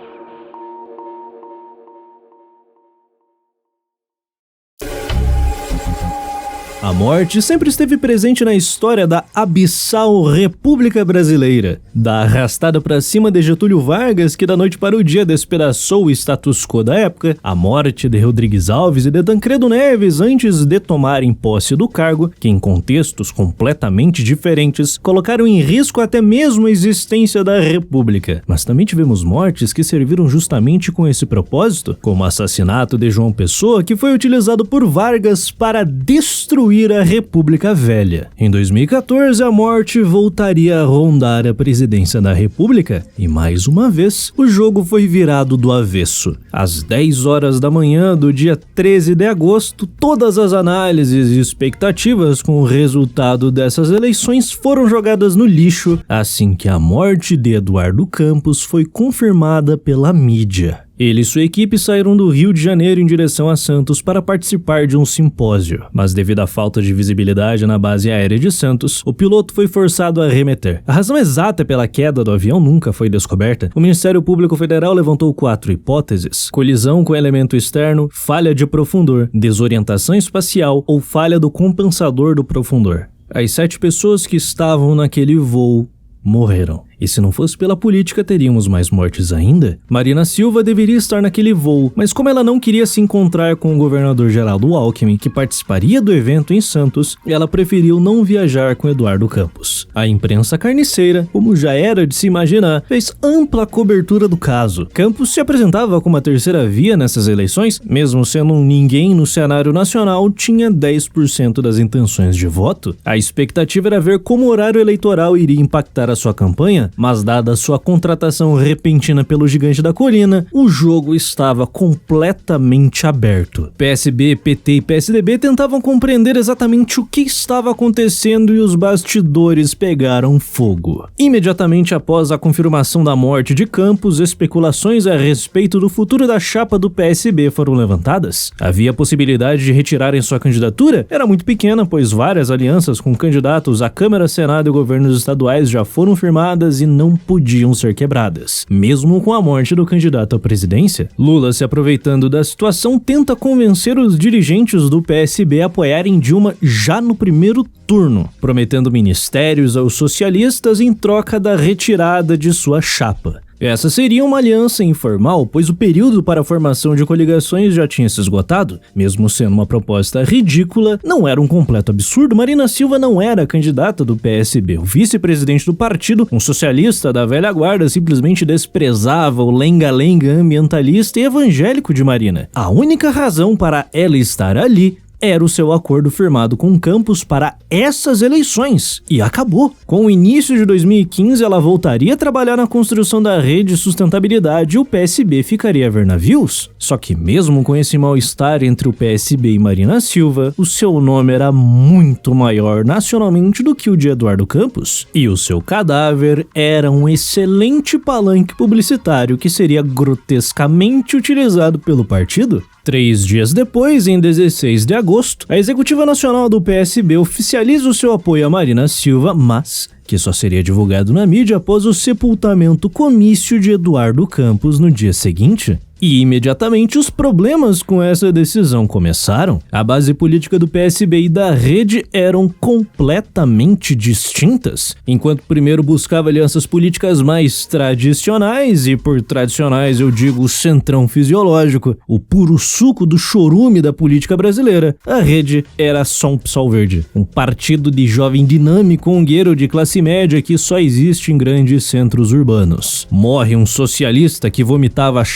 A morte sempre esteve presente na história da abissal República Brasileira. Da arrastada pra cima de Getúlio Vargas, que da noite para o dia despedaçou o status quo da época, a morte de Rodrigues Alves e de Tancredo Neves antes de tomarem posse do cargo, que em contextos completamente diferentes colocaram em risco até mesmo a existência da República. Mas também tivemos mortes que serviram justamente com esse propósito, como o assassinato de João Pessoa, que foi utilizado por Vargas para destruir a República Velha. Em dois mil e quatorze, a morte voltaria a rondar a presidência da República e, mais uma vez, o jogo foi virado do avesso. Às dez horas da manhã do dia treze de agosto, todas as análises e expectativas com o resultado dessas eleições foram jogadas no lixo assim que a morte de Eduardo Campos foi confirmada pela mídia. Ele e sua equipe saíram do Rio de Janeiro em direção a Santos para participar de um simpósio, mas devido à falta de visibilidade na base aérea de Santos, o piloto foi forçado a arremeter. A razão exata pela queda do avião nunca foi descoberta. O Ministério Público Federal levantou quatro hipóteses: colisão com elemento externo, falha de profundor, desorientação espacial ou falha do compensador do profundor. As sete pessoas que estavam naquele voo morreram. E se não fosse pela política, teríamos mais mortes ainda? Marina Silva deveria estar naquele voo, mas como ela não queria se encontrar com o governador Geraldo Alckmin, que participaria do evento em Santos, ela preferiu não viajar com Eduardo Campos. A imprensa carniceira, como já era de se imaginar, fez ampla cobertura do caso. Campos se apresentava como a terceira via nessas eleições, mesmo sendo um ninguém no cenário nacional, tinha dez por cento das intenções de voto. A expectativa era ver como o horário eleitoral iria impactar a sua campanha, mas dada sua contratação repentina pelo gigante da colina, o jogo estava completamente aberto. P S B, P T e P S D B tentavam compreender exatamente o que estava acontecendo e os bastidores pegaram fogo. Imediatamente após a confirmação da morte de Campos, especulações a respeito do futuro da chapa do P S B foram levantadas. Havia a possibilidade de retirarem sua candidatura? Era muito pequena, pois várias alianças com candidatos à Câmara, Senado e governos estaduais já foram firmadas e não podiam ser quebradas. Mesmo com a morte do candidato à presidência, Lula, se aproveitando da situação, tenta convencer os dirigentes do P S B a apoiarem Dilma já no primeiro turno, prometendo ministérios aos socialistas em troca da retirada de sua chapa. Essa seria uma aliança informal, pois o período para a formação de coligações já tinha se esgotado. Mesmo sendo uma proposta ridícula, não era um completo absurdo. Marina Silva não era a candidata do P S B. O vice-presidente do partido, um socialista da velha guarda, simplesmente desprezava o lenga-lenga ambientalista e evangélico de Marina. A única razão para ela estar ali era o seu acordo firmado com Campos para essas eleições. E acabou. Com o início de dois mil e quinze, ela voltaria a trabalhar na construção da rede de sustentabilidade e o P S B ficaria a ver navios. Só que mesmo com esse mal-estar entre o P S B e Marina Silva, o seu nome era muito maior nacionalmente do que o de Eduardo Campos. E o seu cadáver era um excelente palanque publicitário que seria grotescamente utilizado pelo partido. Três dias depois, em dezesseis de agosto, a Executiva Nacional do P S B oficializa o seu apoio a Marina Silva, mas que só seria divulgado na mídia após o sepultamento comício de Eduardo Campos no dia seguinte. E imediatamente os problemas com essa decisão começaram. A base política do P S B e da rede eram completamente distintas. Enquanto primeiro buscava alianças políticas mais tradicionais, e por tradicionais eu digo o centrão fisiológico, o puro suco do chorume da política brasileira, a rede era só um psol verde, um partido de jovem dinâmico ongueiro de classe média que só existe em grandes centros urbanos. Morre um socialista que vomitava chavões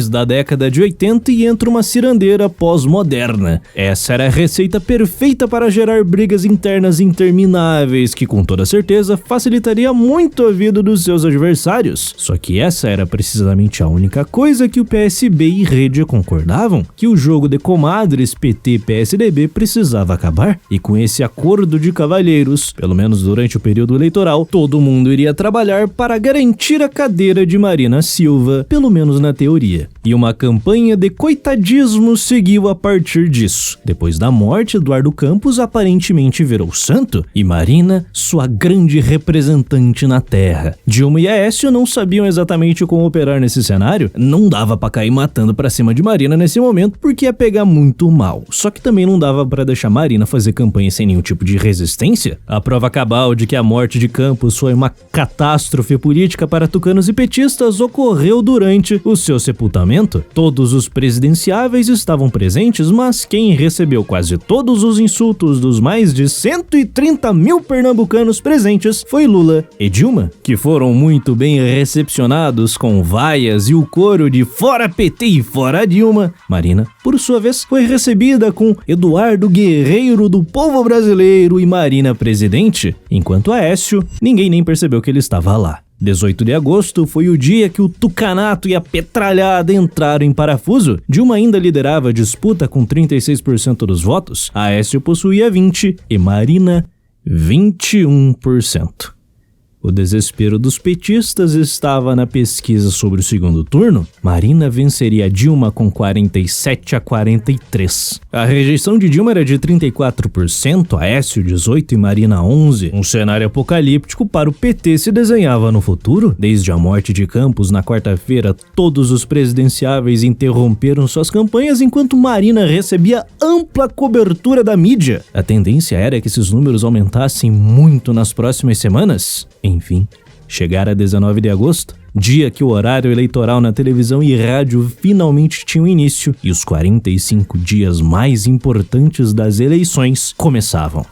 finais da década de oitenta e entra uma cirandeira pós-moderna. Essa era a receita perfeita para gerar brigas internas intermináveis que, com toda certeza, facilitaria muito a vida dos seus adversários. Só que essa era precisamente a única coisa que o P S B e Rede concordavam, que o jogo de comadres P T P S D B precisava acabar, e com esse acordo de cavalheiros, pelo menos durante o período eleitoral, todo mundo iria trabalhar para garantir a cadeira de Marina Silva, pelo menos na teoria. E uma campanha de coitadismo seguiu a partir disso. Depois da morte, Eduardo Campos aparentemente virou santo, e Marina, sua grande representante na terra. Dilma e Aécio não sabiam exatamente como operar nesse cenário, não dava pra cair matando pra cima de Marina nesse momento, porque ia pegar muito mal. Só que também não dava pra deixar Marina fazer campanha sem nenhum tipo de resistência. A prova cabal de que a morte de Campos foi uma catástrofe política para tucanos e petistas ocorreu durante o seu sepultamento. Todos os presidenciáveis estavam presentes, mas quem recebeu quase todos os insultos dos mais de cento e trinta mil pernambucanos presentes foi Lula e Dilma, que foram muito bem recepcionados com vaias e o coro de fora P T e fora Dilma. Marina, por sua vez, foi recebida com Eduardo Guerreiro do povo brasileiro e Marina presidente, enquanto Aécio, ninguém nem percebeu que ele estava lá. dezoito de agosto foi o dia que o tucanato e a petralhada entraram em parafuso. Dilma ainda liderava a disputa com trinta e seis por cento dos votos, Aécio possuía vinte por cento e Marina vinte e um por cento. O desespero dos petistas estava na pesquisa sobre o segundo turno. Marina venceria Dilma com quarenta e sete a quarenta e três. A rejeição de Dilma era de trinta e quatro por cento, Aécio dezoito por cento e Marina onze por cento. Um cenário apocalíptico para o P T se desenhava no futuro. Desde a morte de Campos na quarta-feira, todos os presidenciáveis interromperam suas campanhas enquanto Marina recebia ampla cobertura da mídia. A tendência era que esses números aumentassem muito nas próximas semanas. Enfim, chegar a dezenove de agosto, dia que o horário eleitoral na televisão e rádio finalmente tinha início e os quarenta e cinco dias mais importantes das eleições começavam.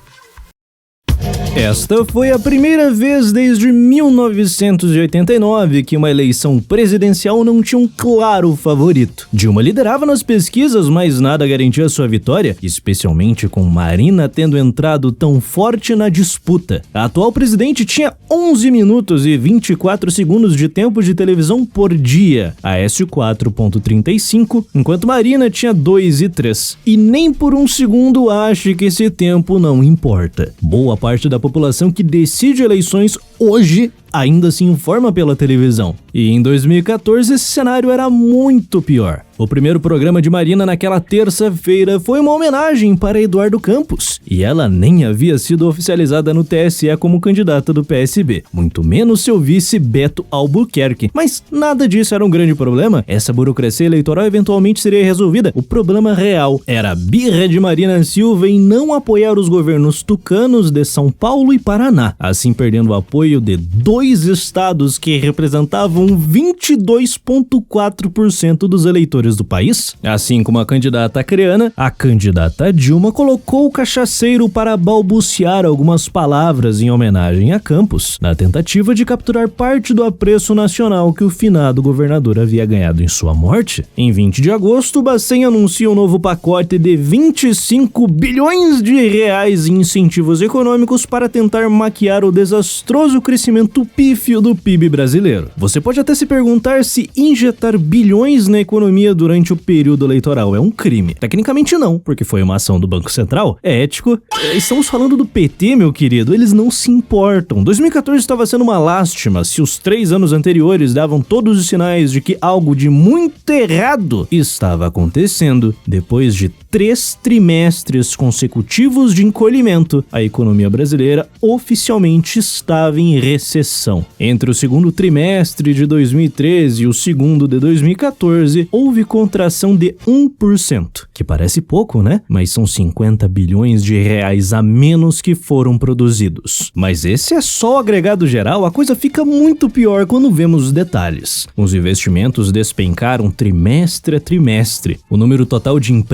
Esta foi a primeira vez desde mil novecentos e oitenta e nove que uma eleição presidencial não tinha um claro favorito. Dilma liderava nas pesquisas, mas nada garantia sua vitória, especialmente com Marina tendo entrado tão forte na disputa. A atual presidente tinha onze minutos e vinte e quatro segundos de tempo de televisão por dia, Aécio quatro vírgula trinta e cinco, enquanto Marina tinha dois e três. E nem por um segundo ache que esse tempo não importa. Boa parte da população que decide eleições hoje ainda se informa pela televisão. E em dois mil e quatorze esse cenário era muito pior. O primeiro programa de Marina naquela terça-feira foi uma homenagem para Eduardo Campos, e ela nem havia sido oficializada no T S E como candidata do P S B, muito menos seu vice Beto Albuquerque. Mas nada disso era um grande problema, essa burocracia eleitoral eventualmente seria resolvida. O problema real era a birra de Marina Silva em não apoiar os governos tucanos de São Paulo e Paraná, assim perdendo o apoio de dois estados que representavam vinte e dois vírgula quatro por cento dos eleitores do país. Assim como a candidata acreana, a candidata Dilma colocou o cachaceiro para balbuciar algumas palavras em homenagem a Campos, na tentativa de capturar parte do apreço nacional que o finado governador havia ganhado em sua morte. Em vinte de agosto, o Bacen anuncia um novo pacote de vinte e cinco bilhões de reais em incentivos econômicos para tentar maquiar o desastroso crescimento pífio do P I B brasileiro. Você pode até se perguntar se injetar bilhões na economia durante o período eleitoral é um crime. Tecnicamente não, porque foi uma ação do Banco Central. É ético. Estamos falando do P T, meu querido, eles não se importam. dois mil e quatorze estava sendo uma lástima se os três anos anteriores davam todos os sinais de que algo de muito errado estava acontecendo. Depois de três trimestres consecutivos de encolhimento, a economia brasileira oficialmente estava em recessão. Entre o segundo trimestre de dois mil e treze e o segundo de dois mil e quatorze, houve contração de um por cento, que parece pouco, né? Mas são cinquenta bilhões de reais a menos que foram produzidos. Mas esse é só o agregado geral, a coisa fica muito pior quando vemos os detalhes. Os investimentos despencaram trimestre a trimestre. O número total de empresas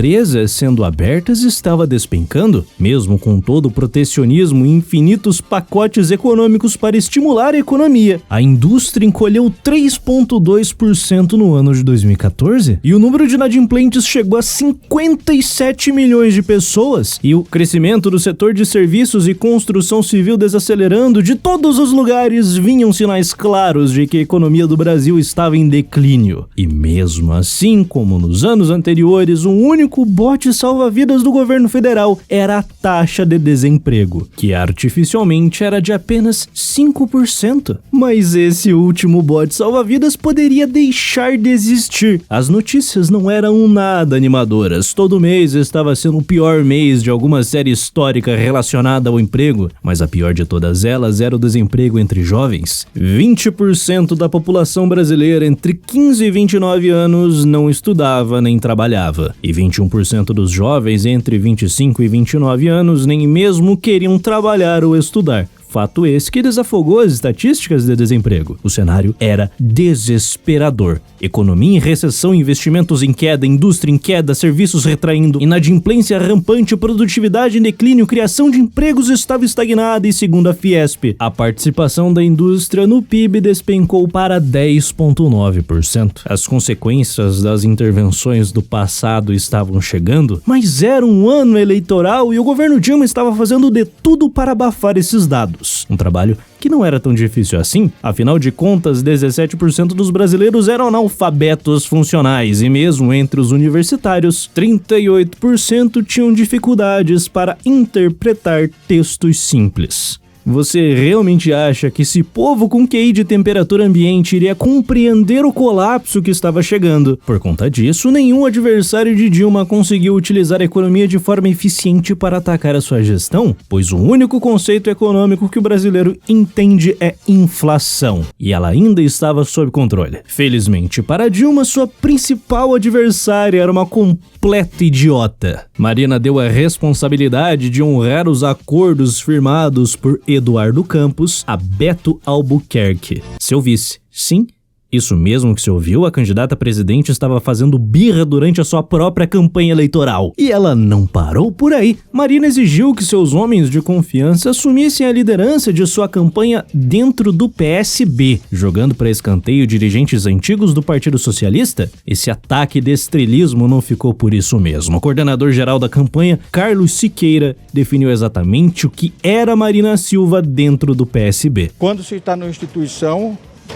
fábricas sendo abertas estava despencando, mesmo com todo o protecionismo e infinitos pacotes econômicos para estimular a economia. A indústria encolheu três vírgula dois por cento no ano de dois mil e quatorze e o número de inadimplentes chegou a cinquenta e sete milhões de pessoas, e o crescimento do setor de serviços e construção civil desacelerando. De todos os lugares vinham sinais claros de que a economia do Brasil estava em declínio. E mesmo assim, como nos anos anteriores, o único bote salva-vidas do governo federal era a taxa de desemprego, que artificialmente era de apenas cinco por cento. Mas esse último bote salva-vidas poderia deixar de existir. As notícias não eram nada animadoras. Todo mês estava sendo o pior mês de alguma série histórica relacionada ao emprego, mas a pior de todas elas era o desemprego entre jovens. vinte por cento da população brasileira entre quinze e vinte e nove anos não estudava nem trabalhava, e vinte e um por cento dos jovens entre vinte e cinco e vinte e nove anos nem mesmo queriam trabalhar ou estudar. Fato esse que desafogou as estatísticas de desemprego. O cenário era desesperador. Economia em recessão, investimentos em queda, indústria em queda, serviços retraindo, inadimplência rampante, produtividade em declínio, criação de empregos estava estagnada e, segundo a Fiesp, a participação da indústria no P I B despencou para dez vírgula nove por cento. As consequências das intervenções do passado estavam chegando, mas era um ano eleitoral e o governo Dilma estava fazendo de tudo para abafar esses dados. Um trabalho que não era tão difícil assim. Afinal de contas, dezessete por cento dos brasileiros eram analfabetos funcionais e mesmo entre os universitários, trinta e oito por cento tinham dificuldades para interpretar textos simples. Você realmente acha que esse povo com Q I de temperatura ambiente iria compreender o colapso que estava chegando? Por conta disso, nenhum adversário de Dilma conseguiu utilizar a economia de forma eficiente para atacar a sua gestão, pois o único conceito econômico que o brasileiro entende é inflação, e ela ainda estava sob controle. Felizmente para Dilma, sua principal adversária era uma completa idiota. Marina deu a responsabilidade de honrar os acordos firmados por Eduardo Campos a Beto Albuquerque, seu vice. Sim, isso mesmo que se ouviu, a candidata a presidente estava fazendo birra durante a sua própria campanha eleitoral. E ela não parou por aí. Marina exigiu que seus homens de confiança assumissem a liderança de sua campanha dentro do P S B, jogando para escanteio dirigentes antigos do Partido Socialista. Esse ataque de estrelismo não ficou por isso mesmo. O coordenador-geral da campanha, Carlos Siqueira, definiu exatamente o que era Marina Silva dentro do P S B. Quando se está numa instituição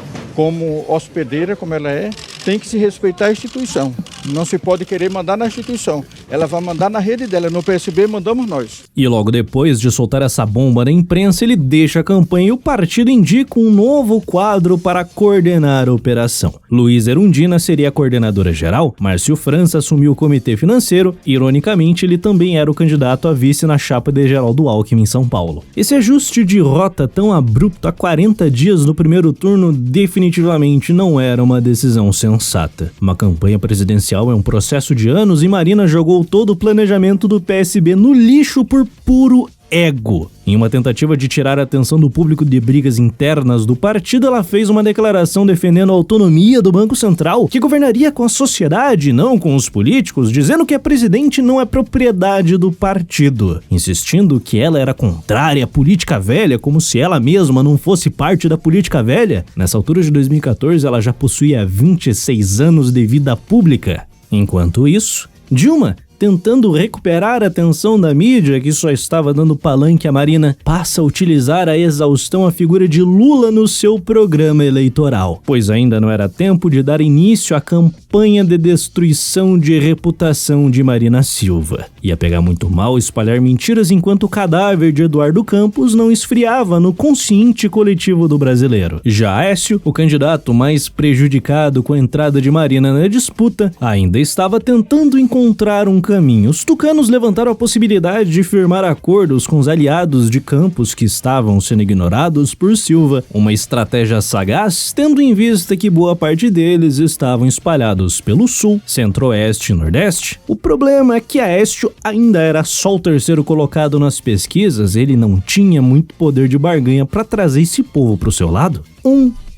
como hospedeira, como ela é, tem que se respeitar a instituição. Não se pode querer mandar na instituição. Ela vai mandar na rede dela. No P S B mandamos nós. E logo depois de soltar essa bomba na imprensa, ele deixa a campanha e o partido indica um novo quadro para coordenar a operação. Luiz Erundina seria a coordenadora geral, Márcio França assumiu o comitê financeiro. Ironicamente, ele também era o candidato a vice na chapa de Geraldo Alckmin em São Paulo. Esse ajuste de rota tão abrupto a quarenta dias do primeiro turno definitivamente não era uma decisão sensata. Uma campanha presidencial é um processo de anos e Marina jogou todo o planejamento do P S B no lixo por puro ego. Em uma tentativa de tirar a atenção do público de brigas internas do partido, ela fez uma declaração defendendo a autonomia do Banco Central, que governaria com a sociedade, não com os políticos, dizendo que a presidente não é propriedade do partido, insistindo que ela era contrária à política velha, como se ela mesma não fosse parte da política velha. Nessa altura de dois mil e quatorze, ela já possuía vinte e seis anos de vida pública. Enquanto isso, Dilma, tentando recuperar a atenção da mídia que só estava dando palanque a Marina, passa a utilizar a exaustão a figura de Lula no seu programa eleitoral, pois ainda não era tempo de dar início à campanha de destruição de reputação de Marina Silva. Ia pegar muito mal espalhar mentiras enquanto o cadáver de Eduardo Campos não esfriava no consciente coletivo do brasileiro. Já Aécio, o candidato mais prejudicado com a entrada de Marina na disputa, ainda estava tentando encontrar um caminho. Os tucanos levantaram a possibilidade de firmar acordos com os aliados de Campos que estavam sendo ignorados por Silva, uma estratégia sagaz, tendo em vista que boa parte deles estavam espalhados pelo sul, centro-oeste e nordeste. O problema é que Aécio ainda era só o terceiro colocado nas pesquisas, ele não tinha muito poder de barganha para trazer esse povo para o seu lado. Um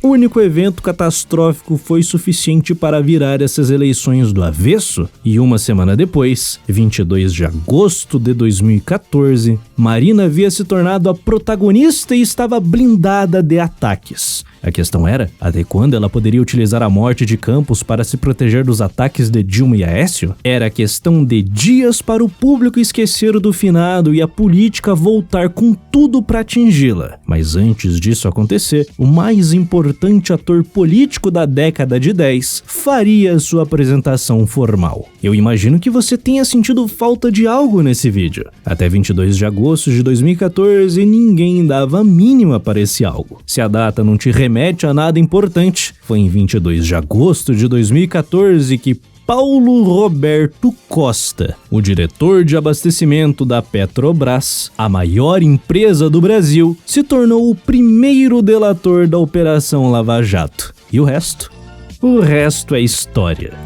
O único evento catastrófico foi suficiente para virar essas eleições do avesso e uma semana depois, vinte e dois de agosto de dois mil e quatorze, Marina havia se tornado a protagonista e estava blindada de ataques. A questão era, até quando ela poderia utilizar a morte de Campos para se proteger dos ataques de Dilma e Aécio? Era questão de dias para o público esquecer do finado e a política voltar com tudo para atingi-la. Mas antes disso acontecer, o mais importante ator político da década de dez faria sua apresentação formal. Eu imagino que você tenha sentido falta de algo nesse vídeo. Até vinte e dois de agosto de dois mil e quatorze, ninguém dava a mínima para esse algo. Se a data não te remete a nada importante, foi em vinte e dois de agosto de dois mil e quatorze que Paulo Roberto Costa, o diretor de abastecimento da Petrobras, a maior empresa do Brasil, se tornou o primeiro delator da Operação Lava Jato. E o resto? O resto é história.